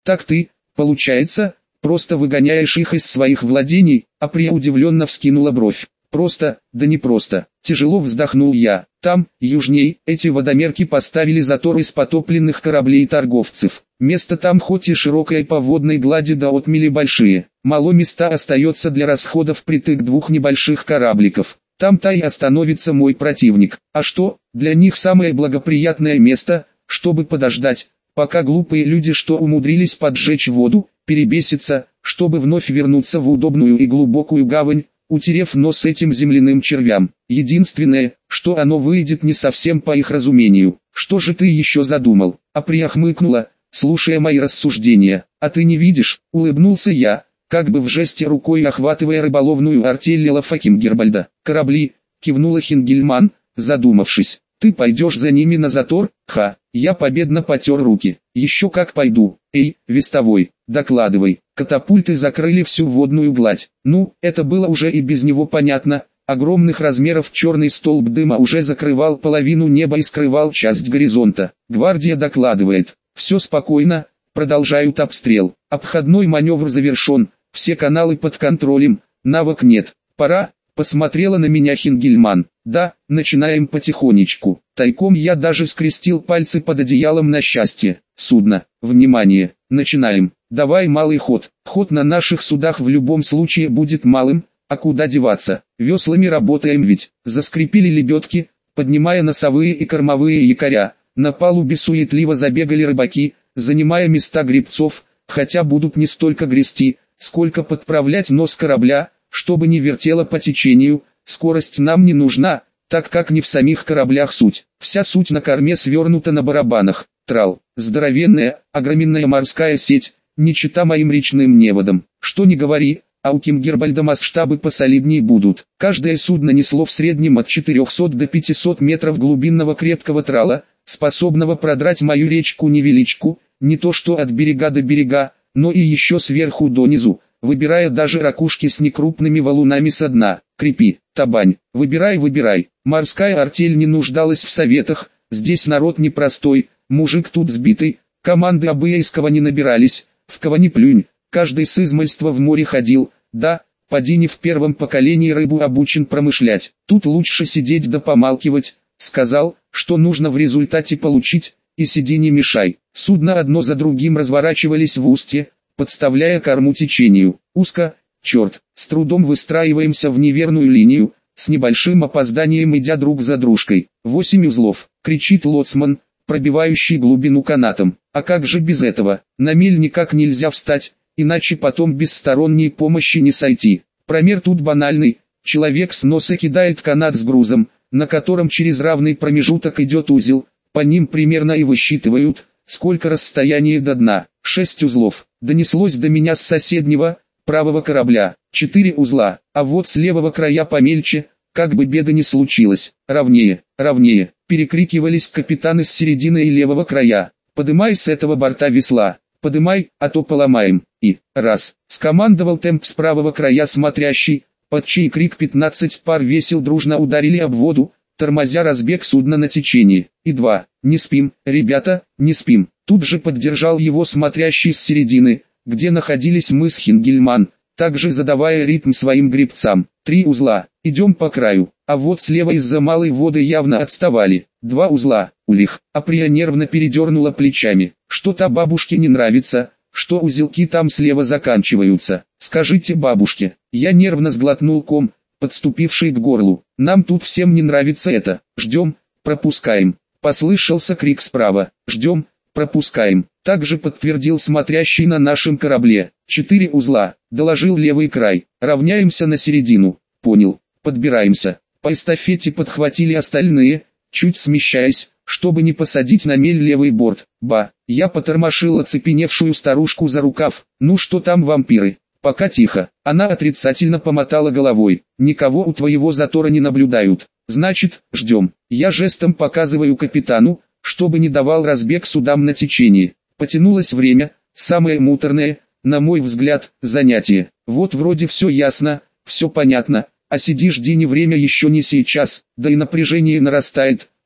Так ты, получается, просто выгоняешь их из своих владений? Априя удивленно вскинула бровь. Просто, да не просто. Тяжело вздохнул я. Там, южней, эти водомерки поставили затор из потопленных кораблей торговцев. Место там хоть и широкое по водной глади да отмели большие. Мало места остается для расходов притык двух небольших корабликов. Там-то и остановится мой противник. А что, для них самое благоприятное место, чтобы подождать, пока глупые люди, что умудрились поджечь воду, перебесятся, чтобы вновь вернуться в удобную и глубокую гавань, утерев нос этим земляным червям. Единственное, что оно выйдет не совсем по их разумению. Что же ты еще задумал? Априя хмыкнула, слушая мои рассуждения. А ты не видишь? Улыбнулся я, как бы в жесте рукой охватывая рыболовную артель Лелафа Кингербальда. Корабли, кивнула Хингельман, задумавшись. Ты пойдешь за ними на затор? Ха, я победно потер руки. Еще как пойду. Эй, вестовой, докладывай. Катапульты закрыли всю водную гладь. Ну, это было уже и без него понятно. Огромных размеров черный столб дыма уже закрывал половину неба и скрывал часть горизонта. Гвардия докладывает. Все спокойно, продолжают обстрел. Обходной маневр завершен, все каналы под контролем, навык нет. Пора, посмотрела на меня Хингельман. Да, начинаем потихонечку. Тайком я даже скрестил пальцы под одеялом на счастье. Судно, внимание, начинаем. Давай малый ход. Ход на наших судах в любом случае будет малым, а куда деваться? Веслами работаем ведь. Заскрипели лебедки, поднимая носовые и кормовые якоря. На палубе суетливо забегали рыбаки, занимая места гребцов, хотя будут не столько грести, сколько подправлять нос корабля, чтобы не вертело по течению. Скорость нам не нужна, так как не в самих кораблях суть. Вся суть на корме свернута на барабанах. Трал, здоровенная, огроменная морская сеть, не чита моим речным неводам. Что ни говори, а у Кингербальда масштабы посолиднее будут. Каждое судно несло в среднем от 400 до 500 метров глубинного крепкого трала, способного продрать мою речку-невеличку, не то что от берега до берега, но и еще сверху донизу, выбирая даже ракушки с некрупными валунами со дна. Крепи, табань, выбирай. Морская артель не нуждалась в советах, здесь народ непростой, мужик тут сбитый, команды абыйского не набирались, в кого ни плюнь, каждый с измальства в море ходил, да, поди не в первом поколении рыбу обучен промышлять. Тут лучше сидеть да помалкивать, сказал, что нужно в результате получить, и сиди не мешай. Судно одно за другим разворачивались в устье, подставляя корму течению. Узко, черт, с трудом выстраиваемся в неверную линию, с небольшим опозданием идя друг за дружкой. 8 узлов, кричит лоцман, пробивающий глубину канатом. А как же без этого? На мель никак нельзя встать, иначе потом без сторонней помощи не сойти. Промер тут банальный, человек с носа кидает канат с грузом, на котором через равный промежуток идет узел, по ним примерно и высчитывают, сколько расстояние до дна. 6 узлов, донеслось до меня с соседнего, правого корабля. 4 узла, а вот с левого края помельче, как бы беда не случилось. Ровнее, перекрикивались капитаны с середины и левого края. Подымай с этого борта весла, подымай, а то поломаем. И, раз, скомандовал темп с правого края смотрящий, под чей крик 15 пар весел дружно ударили об воду, тормозя разбег судна на течении. И 2, не спим, ребята, не спим. Тут же поддержал его смотрящий с середины, где находились мы с Хингельман, также задавая ритм своим гребцам. 3 узла, идем по краю, а вот слева из-за малой воды явно отставали. 2 узла, улих. Априя нервно передернула плечами. Что-то бабушке не нравится, что узелки там слева заканчиваются. Скажите бабушке. Я нервно сглотнул ком, подступивший к горлу. Нам тут всем не нравится это. Ждем, пропускаем. Послышался крик справа. Ждем, пропускаем. Также подтвердил смотрящий на нашем корабле. 4 узла, доложил левый край. Равняемся на середину. Понял. Подбираемся. По эстафете подхватили остальные, чуть смещаясь, чтобы не посадить на мель левый борт. Ба, я потормошил оцепеневшую старушку за рукав. Ну что там вампиры? Пока тихо. Она отрицательно помотала головой. Никого у твоего затора не наблюдают. Значит, ждем. Я жестом показываю капитану, чтобы не давал разбег судам на течении. Потянулось время, самое муторное, на мой взгляд, занятие. Вот вроде все ясно, все понятно, а сиди жди, не время еще не сейчас, да и напряжение нарастает,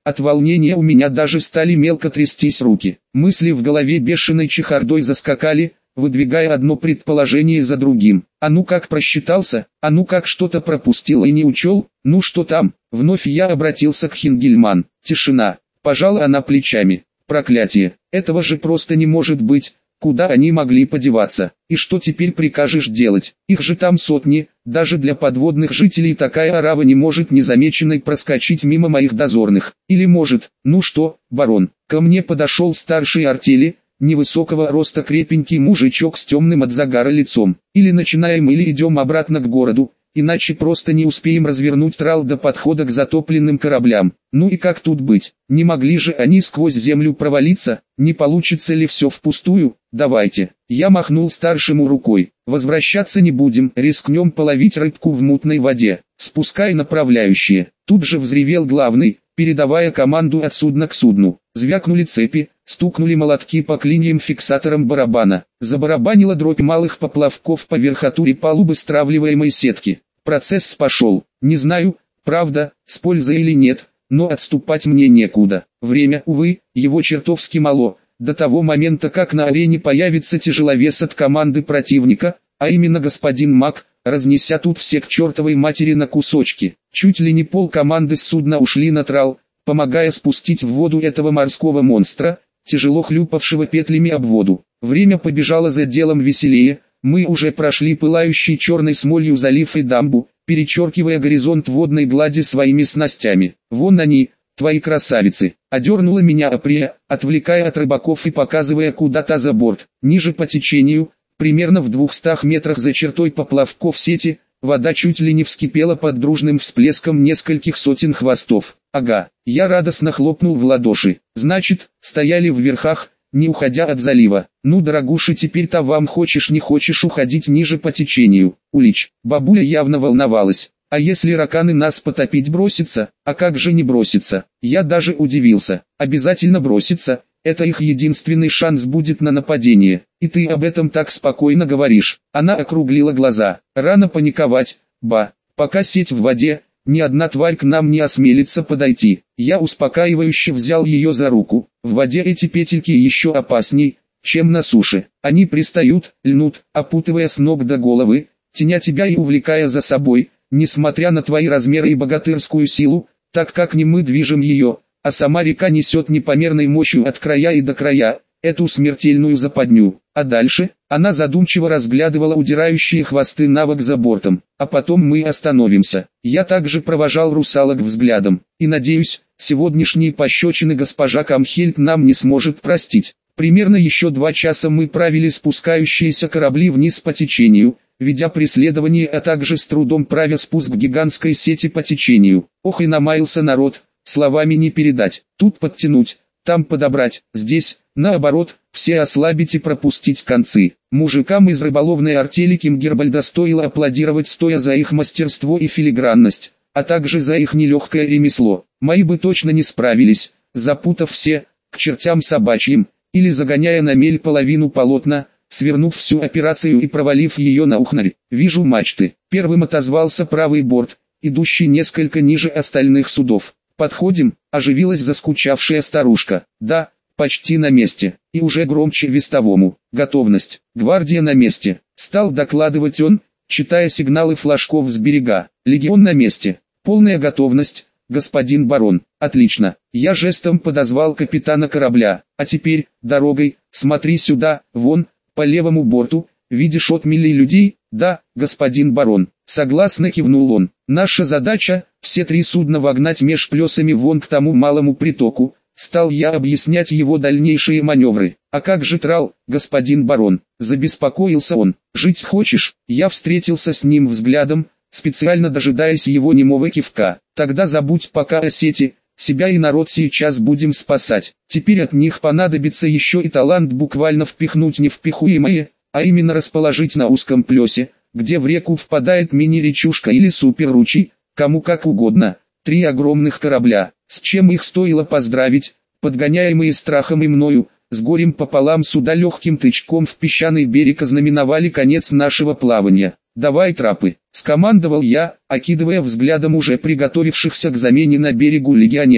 От волнения у меня даже стали мелко трястись руки. Мысли в голове бешеной чехардой заскакали, выдвигая одно предположение за другим. А ну как просчитался, а ну как что-то пропустил и не учел, ну что там? Вновь я обратился к Хингельман. Тишина. Пожала она плечами. Проклятие, этого же просто не может быть. Куда они могли подеваться? И что теперь прикажешь делать? Их же там сотни, даже для подводных жителей такая орава не может незамеченной проскочить мимо моих дозорных. Или может, ну что, барон, ко мне подошел старший артели, невысокого роста крепенький мужичок с темным от загара лицом. Или начинаем, или идем обратно к городу, иначе просто не успеем развернуть трал до подхода к затопленным кораблям. Ну и как тут быть? Не могли же они сквозь землю провалиться? Не получится ли все впустую? Давайте. Я махнул старшему рукой. Возвращаться не будем, рискнем половить рыбку в мутной воде. Спускай направляющие. Тут же взревел главный, передавая команду от судна к судну. Звякнули цепи, стукнули молотки по клиньям-фиксаторам барабана. Забарабанила дробь малых поплавков по верхотуре палубы стравливаемой сетки. Процесс пошел. Не знаю, правда, с пользой или нет, но отступать мне некуда. Время, увы, его чертовски мало. До того момента, как на арене появится тяжеловес от команды противника, а именно господин Мак, разнеся тут все к чертовой матери на кусочки. Чуть ли не пол команды с судна ушли на трал, помогая спустить в воду этого морского монстра, тяжело хлюпавшего петлями об воду. Время побежало за делом веселее, мы уже прошли пылающий черной смолью залив и дамбу, перечеркивая горизонт водной глади своими снастями. Вон они, твои красавицы. Одернула меня Априя, отвлекая от рыбаков и показывая куда-то за борт. Ниже по течению, примерно в 200 метрах за чертой поплавков сети, вода чуть ли не вскипела под дружным всплеском нескольких сотен хвостов. Ага, я радостно хлопнул в ладоши. Значит, стояли в верхах, не уходя от залива. Ну, дорогуша, теперь-то вам хочешь не хочешь уходить ниже по течению. Улич, бабуля явно волновалась. А если раканы нас потопить бросятся? А как же не броситься? Я даже удивился. Обязательно броситься. Это их единственный шанс будет на нападение. И ты об этом так спокойно говоришь. Она округлила глаза. Рано паниковать, ба. Пока сеть в воде, ни одна тварь к нам не осмелится подойти. Я успокаивающе взял ее за руку. В воде эти петельки еще опасней, чем на суше. Они пристают, льнут, опутывая с ног до головы, теня тебя и увлекая за собой. Несмотря на твои размеры и богатырскую силу, так как не мы движем ее, а сама река несет непомерной мощью от края и до края, эту смертельную западню. А дальше, она задумчиво разглядывала удирающие хвосты навок за бортом. А потом мы остановимся. Я также провожал русалок взглядом. И надеюсь, сегодняшние пощечины госпожа Камхельд нам не сможет простить. Примерно еще 2 часа мы правили спускающиеся корабли вниз по течению, ведя преследование, а также с трудом правя спуск гигантской сети по течению. Ох и намаялся народ, словами не передать. Тут подтянуть, там подобрать, здесь, наоборот, все ослабить и пропустить концы. Мужикам из рыболовной артели Кимгербальда стоило аплодировать, стоя за их мастерство и филигранность, а также за их нелегкое ремесло. Мои бы точно не справились, запутав все, к чертям собачьим, или загоняя на мель половину полотна, свернув всю операцию и провалив ее на ухнарь. Вижу мачты. Первым отозвался правый борт, идущий несколько ниже остальных судов. Подходим, оживилась заскучавшая старушка. Да, почти на месте. И уже громче вестовому. Готовность. Гвардия на месте. Стал докладывать он, читая сигналы флажков с берега. Легион на месте. Полная готовность, господин барон. Отлично. Я жестом подозвал капитана корабля. А теперь, дорогой, смотри сюда, вон, по левому борту, видишь отмели людей? Да, господин барон. Согласно кивнул он. Наша задача, все 3 судна вогнать меж плесами вон к тому малому притоку. Стал я объяснять его дальнейшие маневры. А как же трал, господин барон? Забеспокоился он. Жить хочешь? Я встретился с ним взглядом, специально дожидаясь его немого кивка. Тогда забудь пока о сети. Себя и народ сейчас будем спасать. Теперь от них понадобится еще и талант буквально впихнуть невпихуемое, а именно расположить на узком плесе, где в реку впадает мини-речушка или суперручей, кому как угодно, 3 огромных корабля, с чем их стоило поздравить, подгоняемые страхом и мною, с горем пополам суда легким тычком в песчаный берег ознаменовали конец нашего плавания. «Давай трапы», — скомандовал я, окидывая взглядом уже приготовившихся к замене на берегу легионеров.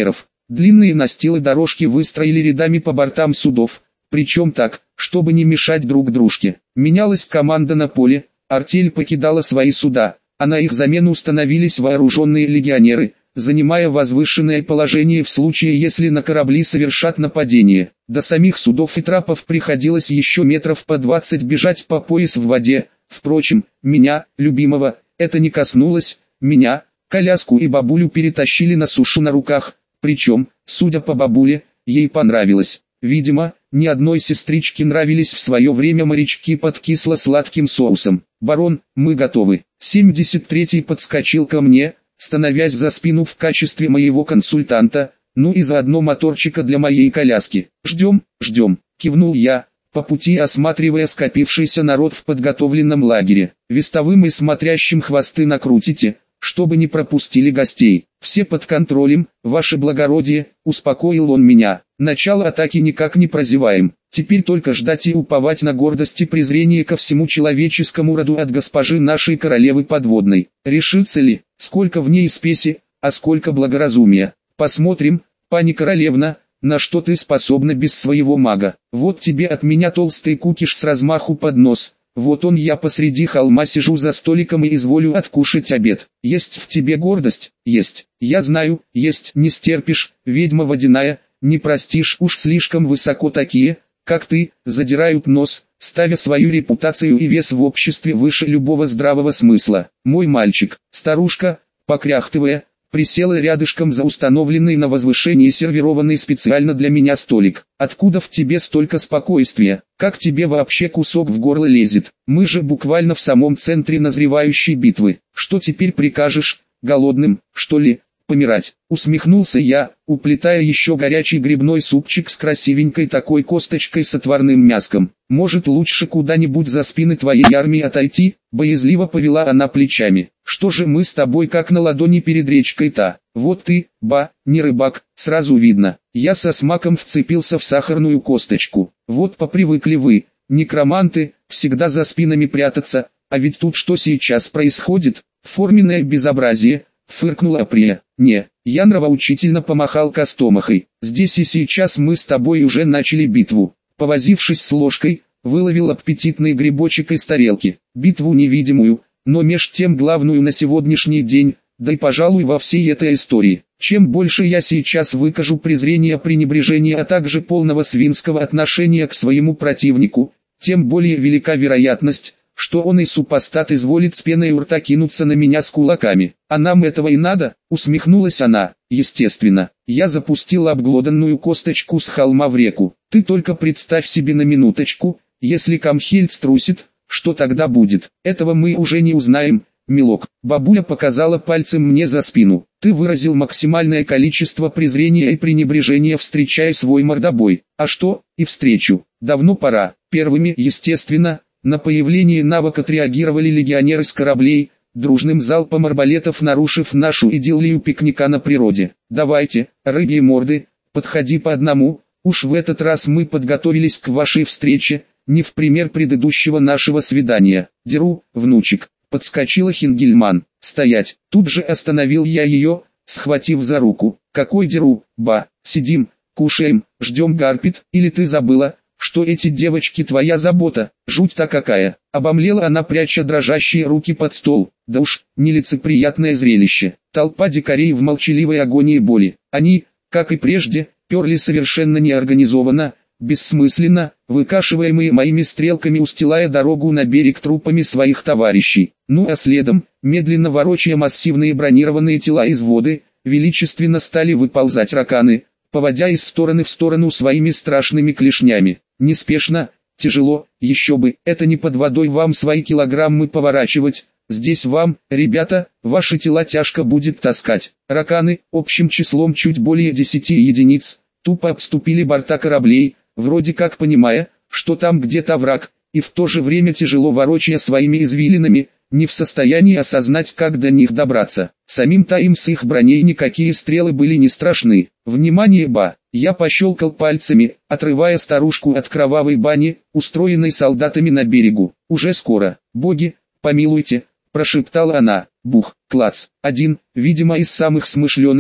Длинные настилы дорожки выстроили рядами по бортам судов, причем так, чтобы не мешать друг дружке. Менялась команда на поле, артель покидала свои суда, а на их замену установились вооруженные легионеры, занимая возвышенное положение в случае, если на корабли совершат нападение. До самих судов и трапов приходилось еще метров по 20 бежать по пояс в воде. Впрочем, меня, любимого, это не коснулось. Меня, коляску и бабулю перетащили на сушу на руках, причем, судя по бабуле, ей понравилось. Видимо, ни одной сестричке нравились в свое время морячки под кисло-сладким соусом. «Барон, мы готовы». 73-й подскочил ко мне, становясь за спину в качестве моего консультанта, ну и заодно моторчика для моей коляски. «Ждем, ждем», — кивнул я, по пути осматривая скопившийся народ в подготовленном лагере. «Вестовым и смотрящим хвосты накрутите, чтобы не пропустили гостей. Все под контролем, ваше благородие», — успокоил он меня. «Начало атаки никак не прозеваем. Теперь только ждать и уповать на гордость и презрение ко всему человеческому роду от госпожи нашей королевы подводной. Решится ли, сколько в ней спеси, а сколько благоразумия. Посмотрим, пани королевна, на что ты способна без своего мага. Вот тебе от меня толстый кукиш с размаху под нос. Вот он, я посреди холма сижу за столиком и изволю откушать обед. Есть в тебе гордость? Есть. Я знаю, есть. Не стерпишь, ведьма водяная, не простишь, уж слишком высоко такие, как ты, задирают нос, ставя свою репутацию и вес в обществе выше любого здравого смысла. Мой мальчик, старушка, покряхтывая, присела рядышком за установленный на возвышении сервированный специально для меня столик. «Откуда в тебе столько спокойствия? Как тебе вообще кусок в горло лезет? Мы же буквально в самом центре назревающей битвы. Что теперь прикажешь, голодным, что ли, помирать?» Усмехнулся я, уплетая еще горячий грибной супчик с красивенькой такой косточкой с отварным мяском. «Может, лучше куда-нибудь за спины твоей армии отойти?» Боязливо повела она плечами. «Что же мы с тобой как на ладони перед речкой-то? Вот ты, не рыбак, сразу видно». Я со смаком вцепился в сахарную косточку. «Вот попривыкли вы, некроманты, всегда за спинами прятаться, а ведь тут что сейчас происходит? Форменное безобразие», — фыркнула Априя. «Не». Я нравоучительно помахал костомахой. «Здесь и сейчас мы с тобой уже начали битву». Повозившись с ложкой, выловил аппетитный грибочек из тарелки. Битву невидимую, но меж тем главную на сегодняшний день, да и пожалуй во всей этой истории. Чем больше я сейчас выкажу презрения, пренебрежения, а также полного свинского отношения к своему противнику, тем более велика вероятность, что он и супостат изволит с пеной у рта кинуться на меня с кулаками. «А нам этого и надо?» — усмехнулась она. «Естественно». Я запустил обглоданную косточку с холма в реку. «Ты только представь себе на минуточку, если Камхельд струсит, что тогда будет? Этого мы уже не узнаем, милок». Бабуля показала пальцем мне за спину. «Ты выразил максимальное количество презрения и пренебрежения, встречая свой мордобой. А что, и встречу. Давно пора». Первыми, естественно, на появление навыка отреагировали легионеры с кораблей, дружным залпом арбалетов нарушив нашу идиллию пикника на природе. «Давайте, рыбьи морды, подходи по одному, уж в этот раз мы подготовились к вашей встрече, не в пример предыдущего нашего свидания». «Деру, внучек», — подскочила Хингельман. «Стоять!» Тут же остановил я ее, схватив за руку. «Какой деру, сидим, кушаем, ждем Гарпит, или ты забыла, что эти девочки твоя забота? Жуть-то какая!» Обомлела она, пряча дрожащие руки под стол. Да уж, нелицеприятное зрелище. Толпа дикарей в молчаливой агонии боли. Они, как и прежде, перли совершенно неорганизованно, бессмысленно, выкашиваемые моими стрелками, устилая дорогу на берег трупами своих товарищей. Ну а следом, медленно ворочая массивные бронированные тела из воды, величественно стали выползать раканы, поводя из стороны в сторону своими страшными клешнями. Неспешно, тяжело, еще бы, это не под водой вам свои килограммы поворачивать, здесь вам, ребята, ваши тела тяжко будет таскать. Раканы, общим числом чуть более 10 единиц, тупо обступили борта кораблей, вроде как понимая, что там где-то враг, и в то же время тяжело ворочая своими извилинами, не в состоянии осознать, как до них добраться. Самим-то им с их броней никакие стрелы были не страшны. «Внимание, Я пощелкал пальцами, отрывая старушку от кровавой бани, устроенной солдатами на берегу. «Уже скоро, боги, помилуйте», — прошептала она. Бух, клац. Один, видимо из самых смышленых,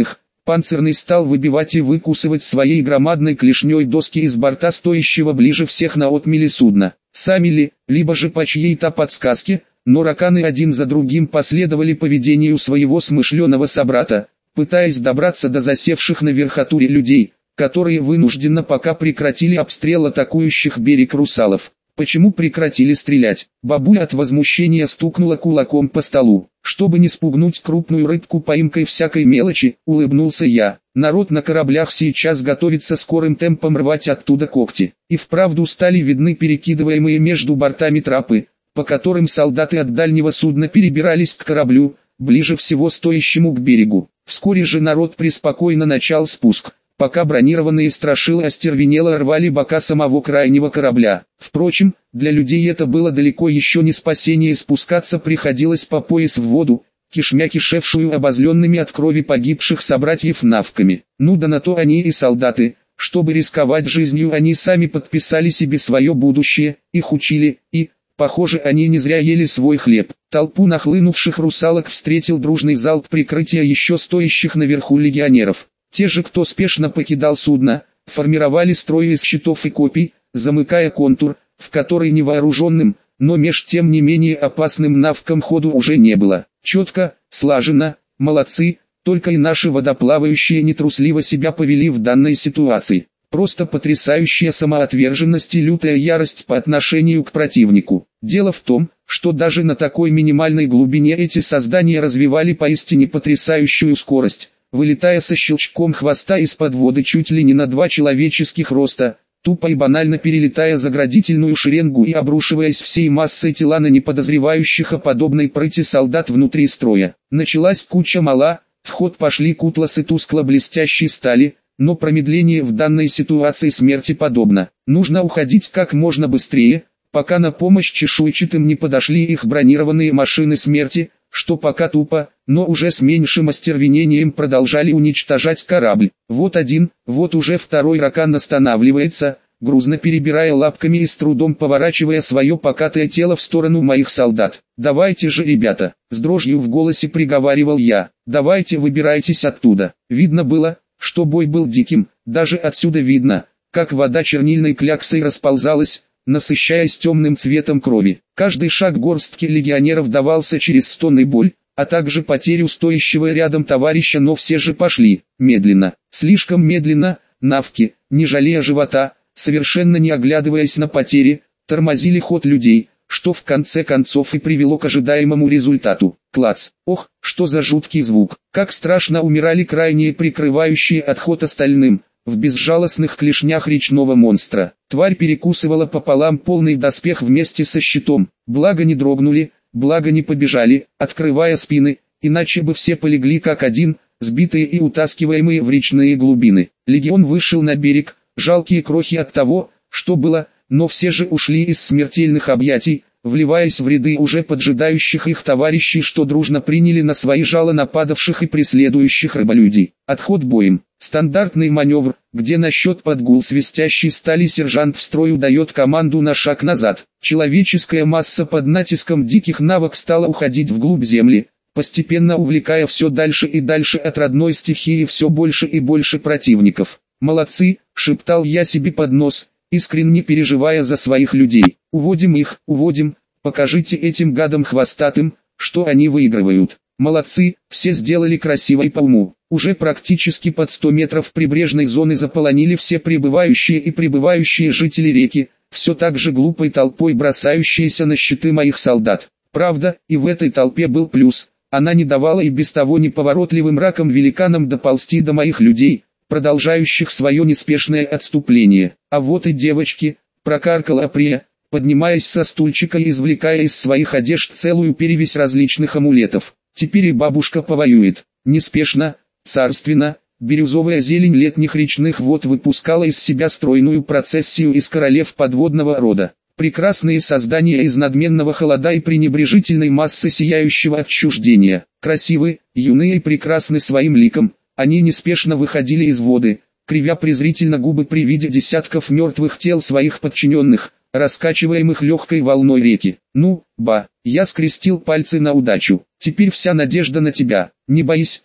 Панцирный стал выбивать и выкусывать своей громадной клешней доски из борта стоящего ближе всех на отмели судна. Сами ли, либо же по чьей-то подсказке, но раканы один за другим последовали поведению своего смышленого собрата, пытаясь добраться до засевших на верхотуре людей, которые вынужденно пока прекратили обстрел атакующих берег русалов. Почему прекратили стрелять? Бабуля от возмущения стукнула кулаком по столу. Чтобы не спугнуть крупную рыбку поимкой всякой мелочи, улыбнулся я. Народ на кораблях сейчас готовится скорым темпом рвать оттуда когти. И вправду стали видны перекидываемые между бортами трапы, по которым солдаты от дальнего судна перебирались к кораблю, ближе всего стоящему к берегу. Вскоре же народ преспокойно начал спуск, пока бронированные страшилы остервенело рвали бока самого крайнего корабля. Впрочем, для людей это было далеко еще не спасение, спускаться приходилось по пояс в воду, кишмя кишевшую обозленными от крови погибших собратьев навками. Ну да на то они и солдаты, чтобы рисковать жизнью они сами подписали себе свое будущее, их учили, и, похоже, они не зря ели свой хлеб. Толпу нахлынувших русалок встретил дружный залп прикрытия еще стоящих наверху легионеров. Те же, кто спешно покидал судно, формировали строй из щитов и копий, замыкая контур, в который невооруженным, но меж тем не менее опасным навкам ходу уже не было. Четко, слаженно, молодцы, только и наши водоплавающие нетрусливо себя повели в данной ситуации. Просто потрясающая самоотверженность и лютая ярость по отношению к противнику. Дело в том, что даже на такой минимальной глубине эти создания развивали поистине потрясающую скорость, вылетая со щелчком хвоста из-под воды чуть ли не на 2 человеческих роста, тупо и банально перелетая заградительную шеренгу и обрушиваясь всей массой тела на неподозревающих о подобной прыти солдат внутри строя. Началась куча мала, в ход пошли кутласы тускло-блестящей стали, но промедление в данной ситуации смерти подобно. Нужно уходить как можно быстрее, пока на помощь чешуйчатым не подошли их бронированные машины смерти, что пока тупо, но уже с меньшим остервенением продолжали уничтожать корабль. Вот один, вот уже второй ракан останавливается, грузно перебирая лапками и с трудом поворачивая свое покатое тело в сторону моих солдат. «Давайте же, ребята!» — с дрожью в голосе приговаривал я. «Давайте выбирайтесь оттуда!» Видно было, что бой был диким, даже отсюда видно, как вода чернильной кляксой расползалась, насыщаясь темным цветом крови. Каждый шаг горстки легионеров давался через стон и боль, а также потерю стоящего рядом товарища, но все же пошли, медленно, слишком медленно, навки, не жалея живота, совершенно не оглядываясь на потери, тормозили ход людей, что в конце концов и привело к ожидаемому результату. Клац! Ох, что за жуткий звук! Как страшно умирали крайние прикрывающие отход остальным, в безжалостных клешнях речного монстра. Тварь перекусывала пополам полный доспех вместе со щитом, благо не дрогнули, благо не побежали, открывая спины, иначе бы все полегли как один, сбитые и утаскиваемые в речные глубины. Легион вышел на берег, жалкие крохи от того, что было, но все же ушли из смертельных объятий, вливаясь в ряды уже поджидающих их товарищей, что дружно приняли на свои жало нападавших и преследующих рыболюдей. Отход боем. Стандартный маневр, где на счет под гул свистящей стали сержант в строю дает команду на шаг назад. Человеческая масса под натиском диких навок стала уходить вглубь земли, постепенно увлекая все дальше и дальше от родной стихии все больше и больше противников. «Молодцы!» — шептал я себе под нос, искренне переживая за своих людей. «Уводим их, уводим, покажите этим гадам хвостатым, что они выигрывают». Молодцы, все сделали красиво и по уму. Уже практически под 100 метров прибрежной зоны заполонили все прибывающие и прибывающие жители реки, все так же глупой толпой бросающиеся на щиты моих солдат. Правда, и в этой толпе был плюс, она не давала и без того неповоротливым раком-великанам доползти до моих людей, продолжающих свое неспешное отступление. А вот и девочки, прокаркала Априя, поднимаясь со стульчика и извлекая из своих одежд целую перевесь различных амулетов. Теперь и бабушка повоюет. Неспешно, царственно, бирюзовая зелень летних речных вод выпускала из себя стройную процессию из королев подводного рода. Прекрасные создания из надменного холода и пренебрежительной массы сияющего отчуждения. Красивы, юны и прекрасны своим ликом, они неспешно выходили из воды, кривя презрительно губы при виде десятков мертвых тел своих подчиненных, раскачиваемых легкой волной реки. «Ну, ба!» Я скрестил пальцы на удачу. «Теперь вся надежда на тебя. Не боись,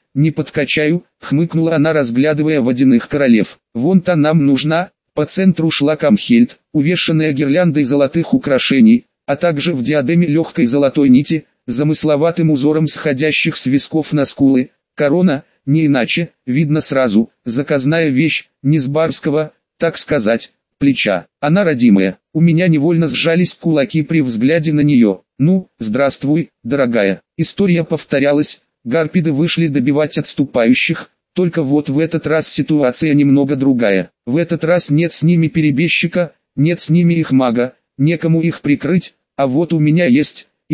не подкачаю, хмыкнула она, разглядывая водяных королев. Вон-то нам нужна. По центру шла камхельд, увешанная гирляндой золотых украшений, а также в диадеме легкой золотой нити, замысловатым узором сходящих с висков на скулы. Корона, не иначе, видно сразу, заказная вещь, не с барского, так сказать, плеча. Она родимая. У меня невольно сжались кулаки при взгляде на нее. Ну, здравствуй, дорогая. История повторялась, гарпиды вышли добивать отступающих, только вот в этот раз ситуация немного другая. В этот раз нет с ними перебежчика, нет с ними их мага, некому их прикрыть, а вот у меня есть, и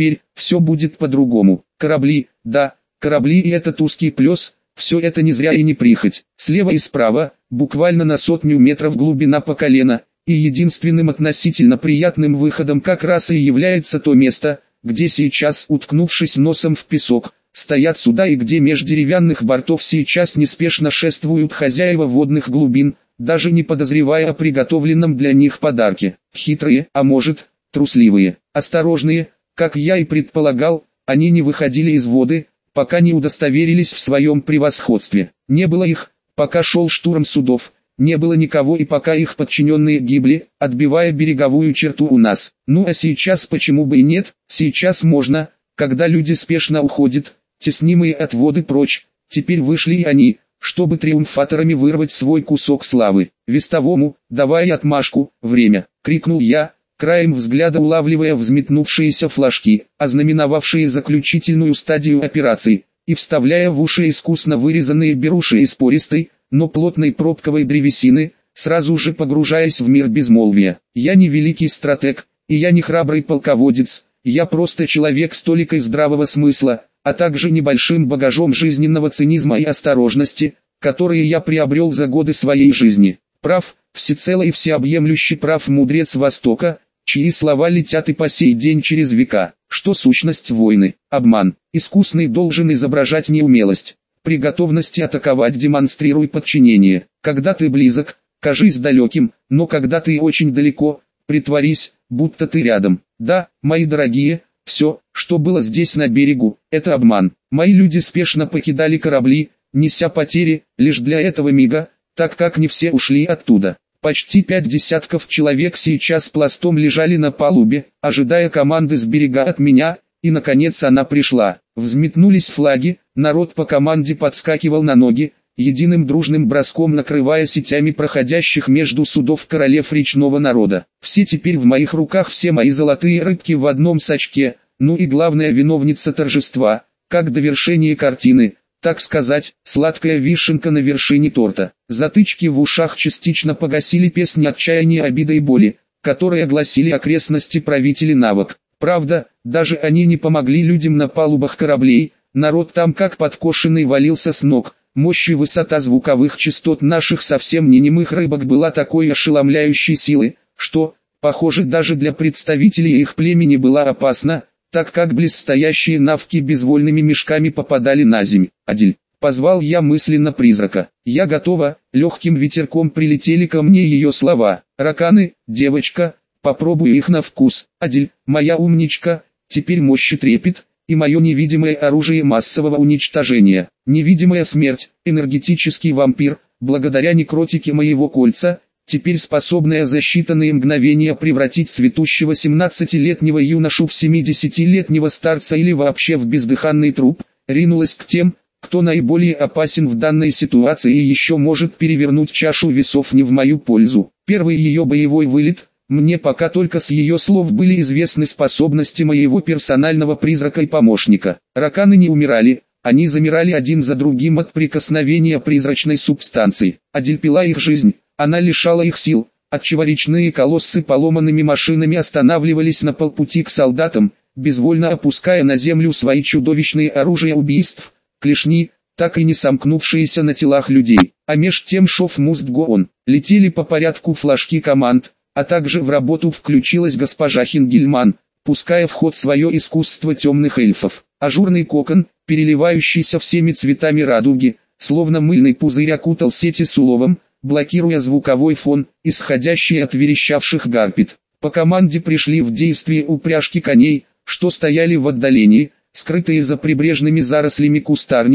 все будет по-другому. Корабли, да, корабли и этот узкий плес, все это не зря и не прихоть. Слева и справа, буквально на 100 метров глубина по колено, и единственным относительно приятным выходом как раз и является то место, где сейчас, уткнувшись носом в песок, стоят суда и где меж деревянных бортов сейчас неспешно шествуют хозяева водных глубин, даже не подозревая о приготовленном для них подарке. Хитрые, а может, трусливые, осторожные, как я и предполагал, они не выходили из воды, пока не удостоверились в своем превосходстве. Не было их, пока шел штурм судов, не было никого и пока их подчиненные гибли, отбивая береговую черту у нас. Ну а сейчас почему бы и нет, сейчас можно, когда люди спешно уходят, теснимые от воды прочь, теперь вышли и они, чтобы триумфаторами вырвать свой кусок славы. Вестовому, давай отмашку, время, крикнул я, краем взгляда улавливая взметнувшиеся флажки, ознаменовавшие заключительную стадию операции, и вставляя в уши искусно вырезанные беруши из пористой, но плотной пробковой древесины, сразу же погружаясь в мир безмолвия. Я не великий стратег, и я не храбрый полководец, я просто человек с толикой здравого смысла, а также небольшим багажом жизненного цинизма и осторожности, которые я приобрел за годы своей жизни. Прав, всецело и всеобъемлющий прав мудрец Востока, чьи слова летят и по сей день через века. Что сущность войны? Обман. Искусный должен изображать неумелость. При готовности атаковать демонстрируй подчинение. Когда ты близок, кажись далеким, но когда ты очень далеко, притворись, будто ты рядом. Да, мои дорогие, все, что было здесь на берегу, это обман. Мои люди спешно покидали корабли, неся потери, лишь для этого мига, так как не все ушли оттуда. Почти 5 десятков человек сейчас пластом лежали на палубе, ожидая команды с берега от меня, и наконец она пришла. Взметнулись флаги, народ по команде подскакивал на ноги, единым дружным броском накрывая сетями проходящих между судов королев речного народа. Все теперь в моих руках, все мои золотые рыбки в одном сачке, ну и главная виновница торжества, как довершение картины, так сказать, сладкая вишенка на вершине торта. Затычки в ушах частично погасили песни отчаяния, обиды и боли, которые огласили окрестности правители навык. Правда, даже они не помогли людям на палубах кораблей, народ там как подкошенный валился с ног. Мощь и высота звуковых частот наших совсем не немых рыбок была такой ошеломляющей силы, что, похоже, даже для представителей их племени была опасна, так как близстоящие навки безвольными мешками попадали на земь. «Адиль», — позвал я мысленно призрака. «Я готова», — легким ветерком прилетели ко мне ее слова. «Раканы, девочка, попробуй их на вкус. Адиль, моя умничка, теперь мощь и трепет, и мое невидимое оружие массового уничтожения. Невидимая смерть, энергетический вампир, благодаря некротике моего кольца, теперь способная за считанные мгновения превратить цветущего 17-летнего юношу в 70-летнего старца или вообще в бездыханный труп, ринулась к тем, кто наиболее опасен в данной ситуации и еще может перевернуть чашу весов не в мою пользу. Первый ее боевой вылет. Мне пока только с ее слов были известны способности моего персонального призрака и помощника. Раканы не умирали, они замирали один за другим от прикосновения призрачной субстанции. Адиль пила их жизнь, она лишала их сил, отчего речные колоссы поломанными машинами останавливались на полпути к солдатам, безвольно опуская на землю свои чудовищные оружия убийств, клешни, так и не сомкнувшиеся на телах людей. А меж тем шов must go on. Летели по порядку флажки команд, а также в работу включилась госпожа Хингельман, пуская в ход свое искусство темных эльфов. Ажурный кокон, переливающийся всеми цветами радуги, словно мыльный пузырь окутал сети с уловом, блокируя звуковой фон, исходящий от верещавших гарпит. По команде пришли в действие упряжки коней, что стояли в отдалении, скрытые за прибрежными зарослями кустарника,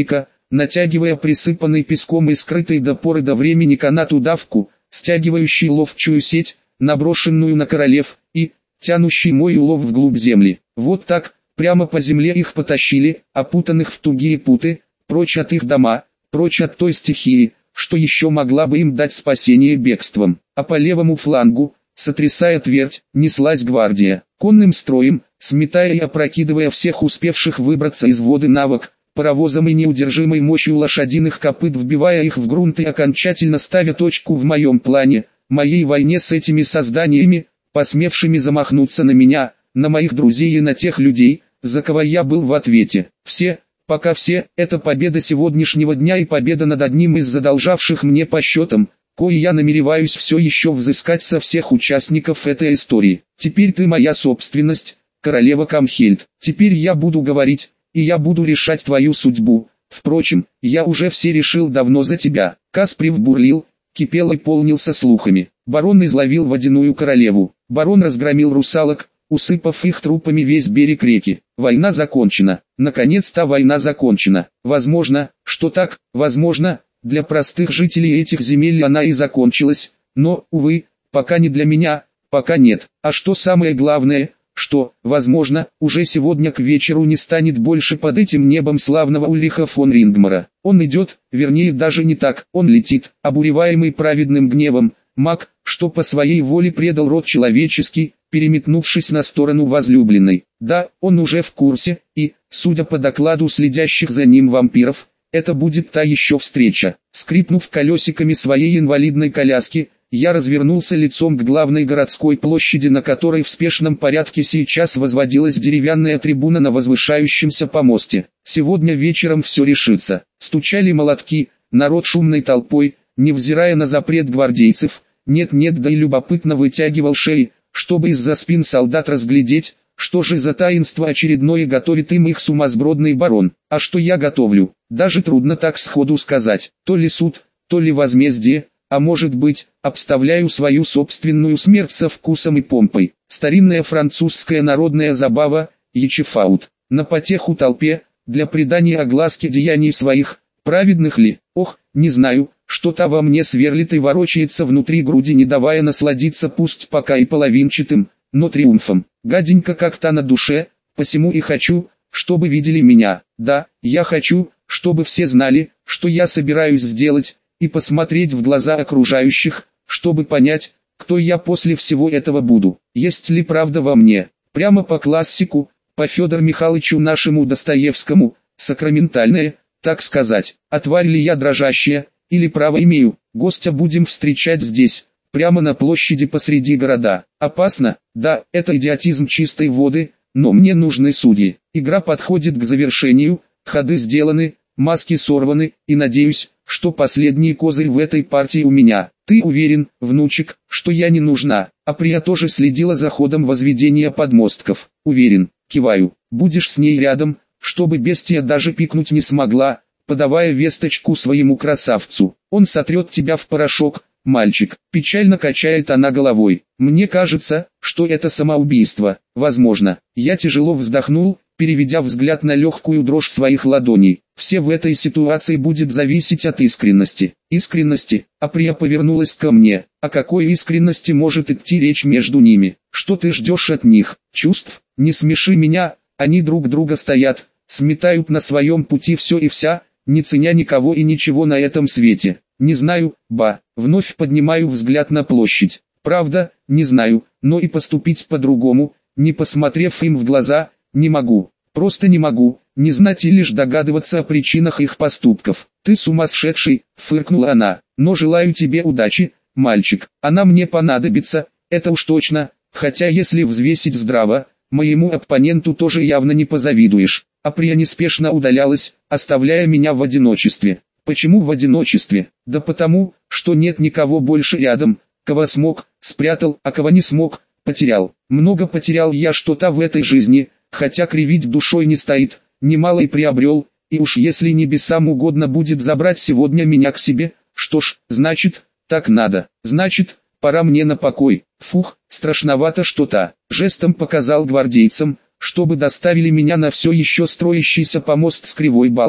натягивая присыпанный песком и скрытый до поры до времени канат удавку, стягивающий ловчую сеть, наброшенную на королев, и тянущий мой улов вглубь земли. Вот так, прямо по земле их потащили, опутанных в тугие путы, прочь от их дома, прочь от той стихии, что еще могла бы им дать спасение бегством. А по левому флангу, сотрясая твердь, неслась гвардия, конным строем, сметая и опрокидывая всех успевших выбраться из воды навок, паровозом и неудержимой мощью лошадиных копыт, вбивая их в грунт и окончательно ставя точку в моем плане, моей войне с этими созданиями, посмевшими замахнуться на меня, на моих друзей и на тех людей, за кого я был в ответе. Все, пока все, это победа сегодняшнего дня и победа над одним из задолжавших мне по счетам, кое я намереваюсь все еще взыскать со всех участников этой истории. Теперь ты моя собственность, королева Камхельд. Теперь я буду говорить, и я буду решать твою судьбу. Впрочем, я уже все решил давно за тебя. Касприв бурлил, кипел и полнился слухами. Барон изловил водяную королеву. Барон разгромил русалок, усыпав их трупами весь берег реки. Война закончена. Наконец-то война закончена. Возможно, что так, возможно, для простых жителей этих земель она и закончилась, но, увы, пока не для меня, пока нет. А что самое главное, что, возможно, уже сегодня к вечеру не станет больше под этим небом славного Ульриха фон Рингмара. Он идет, вернее даже не так, он летит, обуреваемый праведным гневом, маг, что по своей воле предал род человеческий, переметнувшись на сторону возлюбленной. Да, он уже в курсе, и, судя по докладу следящих за ним вампиров, это будет та еще встреча. Скрипнув колесиками своей инвалидной коляски, я развернулся лицом к главной городской площади, на которой в спешном порядке сейчас возводилась деревянная трибуна на возвышающемся помосте. Сегодня вечером все решится. Стучали молотки, народ шумной толпой, невзирая на запрет гвардейцев, нет-нет да и любопытно вытягивал шеи, чтобы из-за спин солдат разглядеть, что же за таинство очередное готовит им их сумасбродный барон. А что я готовлю, даже трудно так сходу сказать. То ли суд, то ли возмездие, а может быть, обставляю свою собственную смерть со вкусом и помпой. Старинная французская народная забава, ячефаут. На потеху толпе, для придания огласке деяний своих, праведных ли, ох, не знаю, что-то во мне сверлит и ворочается внутри груди, не давая насладиться пусть пока и половинчатым, но триумфом. Гаденько как-то на душе, посему и хочу, чтобы видели меня. Да, я хочу, чтобы все знали, что я собираюсь сделать, и посмотреть в глаза окружающих, чтобы понять, кто я после всего этого буду. Есть ли правда во мне? Прямо по классику, по Федору Михайловичу нашему Достоевскому, сакраментальное, так сказать. А тварь ли я дрожащая, или право имею? Гостя будем встречать здесь, прямо на площади посреди города. Опасно? Да, это идиотизм чистой воды, но мне нужны судьи. Игра подходит к завершению, ходы сделаны, маски сорваны, и надеюсь, что последний козырь в этой партии у меня. Ты уверен, внучек, что я не нужна? Априя тоже следила за ходом возведения подмостков. Уверен, киваю. Будешь с ней рядом, чтобы бестия даже пикнуть не смогла, подавая весточку своему красавцу. Он сотрет тебя в порошок, мальчик. Печально качает она головой. Мне кажется, что это самоубийство. Возможно. Я тяжело вздохнул, переведя взгляд на легкую дрожь своих ладоней. Все в этой ситуации будет зависеть от искренности. Искренности? Априя повернулась ко мне. О какой искренности может идти речь между ними? Что ты ждешь от них? Чувств? Не смеши меня, они друг друга стоят, сметают на своем пути все и вся, не ценя никого и ничего на этом свете. Не знаю, ба, вновь поднимаю взгляд на площадь. Правда, не знаю, но и поступить по-другому, не посмотрев им в глаза, не могу. Просто не могу, не знать и лишь догадываться о причинах их поступков. Ты сумасшедший, фыркнула она, но желаю тебе удачи, мальчик. Она мне понадобится, это уж точно, хотя если взвесить здраво, моему оппоненту тоже явно не позавидуешь. Априя неспешно удалялась, оставляя меня в одиночестве. Почему в одиночестве? Да потому, что нет никого больше рядом, кого смог, спрятал, а кого не смог, потерял. Много потерял я что-то в этой жизни, хотя кривить душой не стоит, немало и приобрел, и уж если небесам угодно будет забрать сегодня меня к себе, что ж, значит, так надо, значит, пора мне на покой. Фух, страшновато что-то. Жестом показал гвардейцам, чтобы доставили меня на все еще строящийся помост с кривой балкой,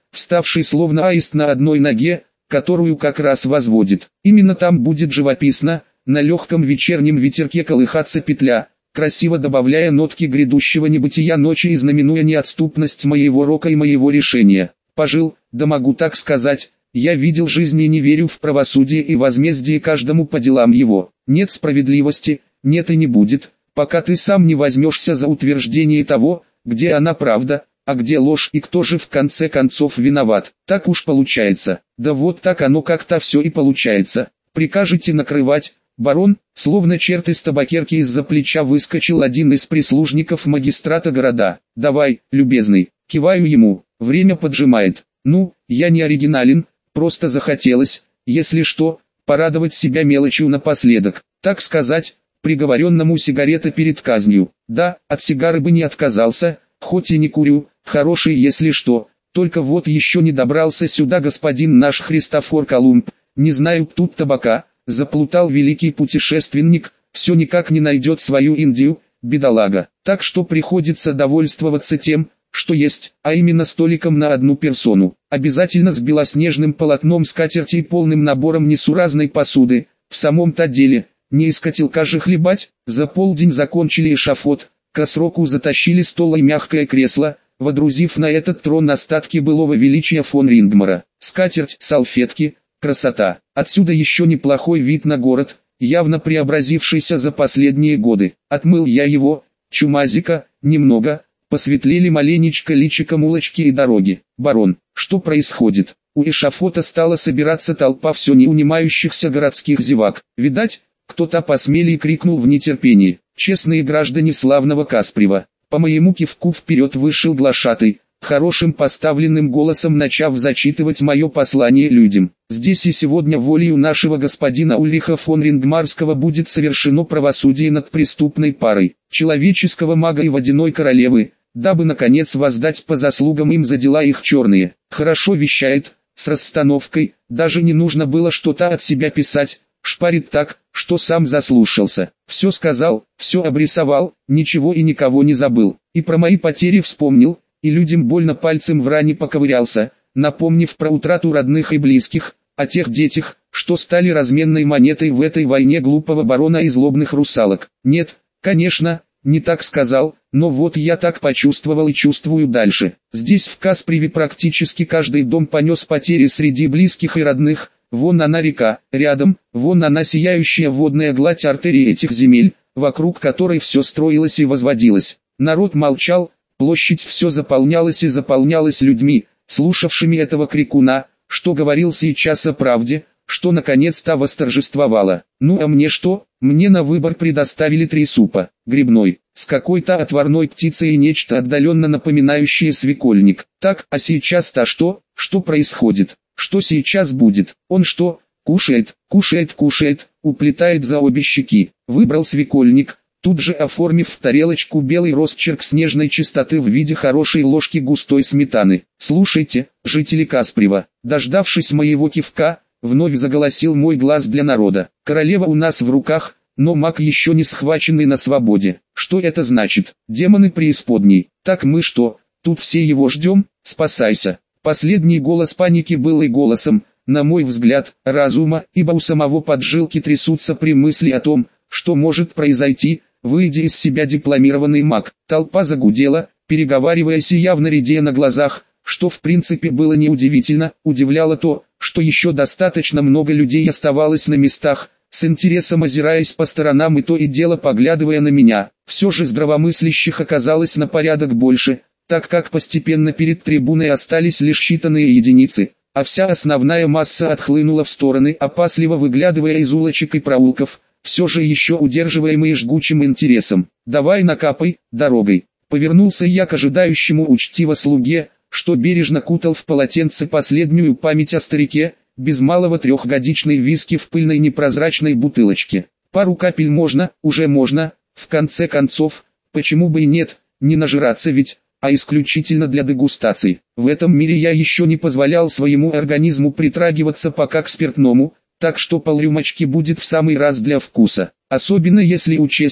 вставший словно аист на одной ноге, которую как раз возводит. Именно там будет живописно, на легком вечернем ветерке колыхаться петля, красиво добавляя нотки грядущего небытия ночи и знаменуя неотступность моего рока и моего решения. Пожил, да могу так сказать, я видел жизнь и не верю в правосудие и возмездие каждому по делам его. Нет справедливости, нет и не будет, пока ты сам не возьмешься за утверждение того, где она правда, а где ложь и кто же в конце концов виноват. Так уж получается. Да вот так оно как-то все и получается. Прикажете накрывать? Барон, словно черт из табакерки, из-за плеча выскочил один из прислужников магистрата города. «Давай, любезный», киваю ему, время поджимает. Ну, я не оригинален, просто захотелось, если что, порадовать себя мелочью напоследок. Так сказать, приговоренному сигарета перед казнью. Да, от сигары бы не отказался, хоть и не курю, хороший если что. Только вот еще не добрался сюда господин наш Христофор Колумб, не знаю тут табака. Заплутал великий путешественник, все никак не найдет свою Индию, бедолага. Так что приходится довольствоваться тем, что есть, а именно столиком на одну персону. Обязательно с белоснежным полотном скатерти и полным набором несуразной посуды. В самом-то деле, не из котелка же хлебать. За полдень закончили эшафот, к сроку затащили стол и мягкое кресло, водрузив на этот трон остатки былого величия фон Рингмара. Скатерть, салфетки, красота. Отсюда еще неплохой вид на город, явно преобразившийся за последние годы. Отмыл я его, чумазика, немного, посветлели маленечко личиком улочки и дороги. Барон, что происходит? У эшафота стала собираться толпа все не унимающихся городских зевак. Видать, кто-то посмелее крикнул в нетерпении. Честные граждане славного Каспрева. По моему кивку вперед вышел глашатый, хорошим поставленным голосом начав зачитывать мое послание людям. Здесь и сегодня волею нашего господина Ульриха фон Рингмарского будет совершено правосудие над преступной парой человеческого мага и водяной королевы, дабы наконец воздать по заслугам им за дела их черные. Хорошо вещает, с расстановкой, даже не нужно было что-то от себя писать, шпарит так, что сам заслушался. Все сказал, все обрисовал, ничего и никого не забыл. И про мои потери вспомнил, и людям больно пальцем в ране поковырялся, напомнив про утрату родных и близких, о тех детях, что стали разменной монетой в этой войне глупого барона и злобных русалок. Нет, конечно, не так сказал, но вот я так почувствовал и чувствую дальше. Здесь в Каспреве практически каждый дом понес потери среди близких и родных. Вон она река, рядом, вон она сияющая водная гладь артерии этих земель, вокруг которой все строилось и возводилось. Народ молчал, площадь все заполнялась и заполнялась людьми, слушавшими этого крикуна, что говорил сейчас о правде, что наконец-то восторжествовало. Ну а мне что? Мне на выбор предоставили 3 супа: грибной, с какой-то отварной птицей и нечто отдаленно напоминающее свекольник. Так, а сейчас-то что? Что происходит? Что сейчас будет? Он что? Кушает, кушает, кушает, уплетает за обе щеки. Выбрал свекольник, тут же оформив в тарелочку белый росчерк снежной чистоты в виде хорошей ложки густой сметаны. Слушайте, жители Каспрева, дождавшись моего кивка, вновь заголосил мой глаз для народа. Королева у нас в руках, но маг еще не схваченный на свободе. Что это значит? Демоны преисподней. Так мы что, тут все его ждем? Спасайся. Последний голос паники был и голосом, на мой взгляд, разума, ибо у самого поджилки трясутся при мысли о том, что может произойти, выйдя из себя дипломированный маг. Толпа загудела, переговариваясь и явно редея на глазах, что в принципе было неудивительно, удивляло то, что еще достаточно много людей оставалось на местах, с интересом озираясь по сторонам и то и дело поглядывая на меня. Все же здравомыслящих оказалось на порядок больше, так как постепенно перед трибуной остались лишь считанные единицы, а вся основная масса отхлынула в стороны, опасливо выглядывая из улочек и проулков, все же еще удерживаемые жгучим интересом. «Давай накапай, дорогой», — повернулся я к ожидающему учтиво слуге, что бережно кутал в полотенце последнюю память о старике, без малого 3-годичной виски в пыльной непрозрачной бутылочке. «Пару капель можно, уже можно, в конце концов, почему бы и нет, не нажираться ведь, а исключительно для дегустации. В этом мире я еще не позволял своему организму притрагиваться пока к спиртному, так что полрюмочки будет в самый раз для вкуса. Особенно если учесть,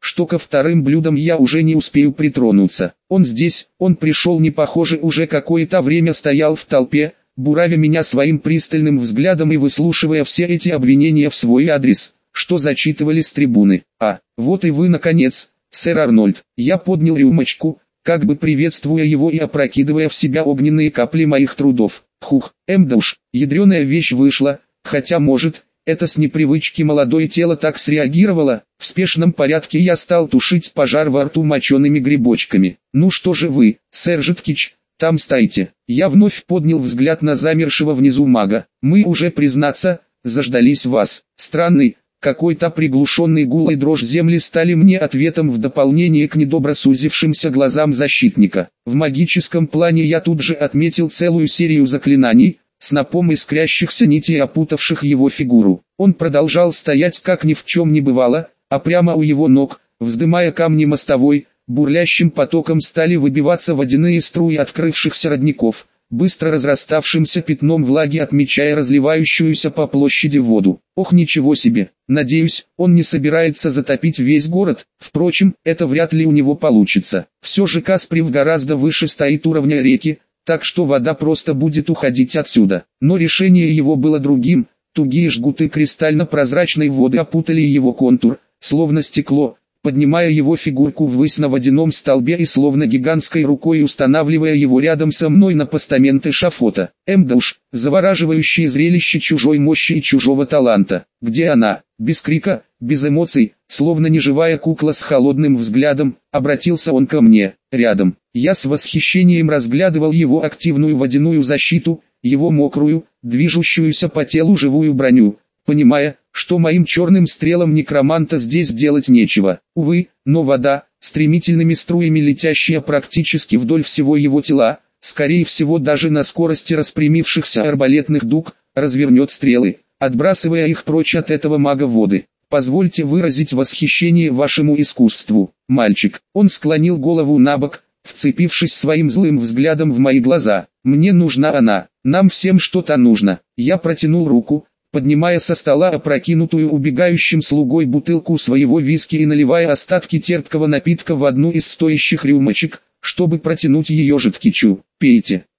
что ко вторым блюдам я уже не успею притронуться. Он здесь, он пришел, не похоже, уже какое-то время стоял в толпе, буравя меня своим пристальным взглядом и выслушивая все эти обвинения в свой адрес, что зачитывали с трибуны. А, вот и вы наконец, сэр Арнольд. Я поднял рюмочку, как бы приветствуя его и опрокидывая в себя огненные капли моих трудов. Хух, да уж, ядреная вещь вышла, хотя может, это с непривычки молодое тело так среагировало. В спешном порядке я стал тушить пожар во рту мочеными грибочками. Ну что же вы, сэр Житкич, там стоите. Я вновь поднял взгляд на замершего внизу мага. Мы уже, признаться, заждались вас. Странный, какой-то приглушенный гул и дрожь земли стали мне ответом в дополнение к недобро сузившимся глазам защитника. В магическом плане я тут же отметил целую серию заклинаний, снопом искрящихся нитей, опутавших его фигуру. Он продолжал стоять, как ни в чем не бывало, а прямо у его ног, вздымая камни мостовой, бурлящим потоком стали выбиваться водяные струи открывшихся родников, быстро разраставшимся пятном влаги отмечая разливающуюся по площади воду. Ох, ничего себе! Надеюсь, он не собирается затопить весь город, впрочем, это вряд ли у него получится. Все же Касприв гораздо выше стоит уровня реки, так что вода просто будет уходить отсюда. Но решение его было другим, тугие жгуты кристально-прозрачной воды опутали его контур, словно стекло, поднимая его фигурку ввысь на водяном столбе и словно гигантской рукой устанавливая его рядом со мной на постамент эшафота. Да уж, завораживающее зрелище чужой мощи и чужого таланта. Где она? Без крика, без эмоций, словно неживая кукла с холодным взглядом, обратился он ко мне. Рядом. Я с восхищением разглядывал его активную водяную защиту, его мокрую, движущуюся по телу живую броню, понимая, что моим черным стрелам некроманта здесь делать нечего. Увы, но вода, стремительными струями летящая практически вдоль всего его тела, скорее всего даже на скорости распрямившихся арбалетных дуг, развернет стрелы, отбрасывая их прочь от этого мага воды. Позвольте выразить восхищение вашему искусству, мальчик. Он склонил голову набок, вцепившись своим злым взглядом в мои глаза. Мне нужна она, нам всем что-то нужно. Я протянул руку, поднимая со стола опрокинутую убегающим слугой бутылку своего виски и наливая остатки терпкого напитка в одну из стоящих рюмочек, чтобы протянуть ее Житкичу. Пейте.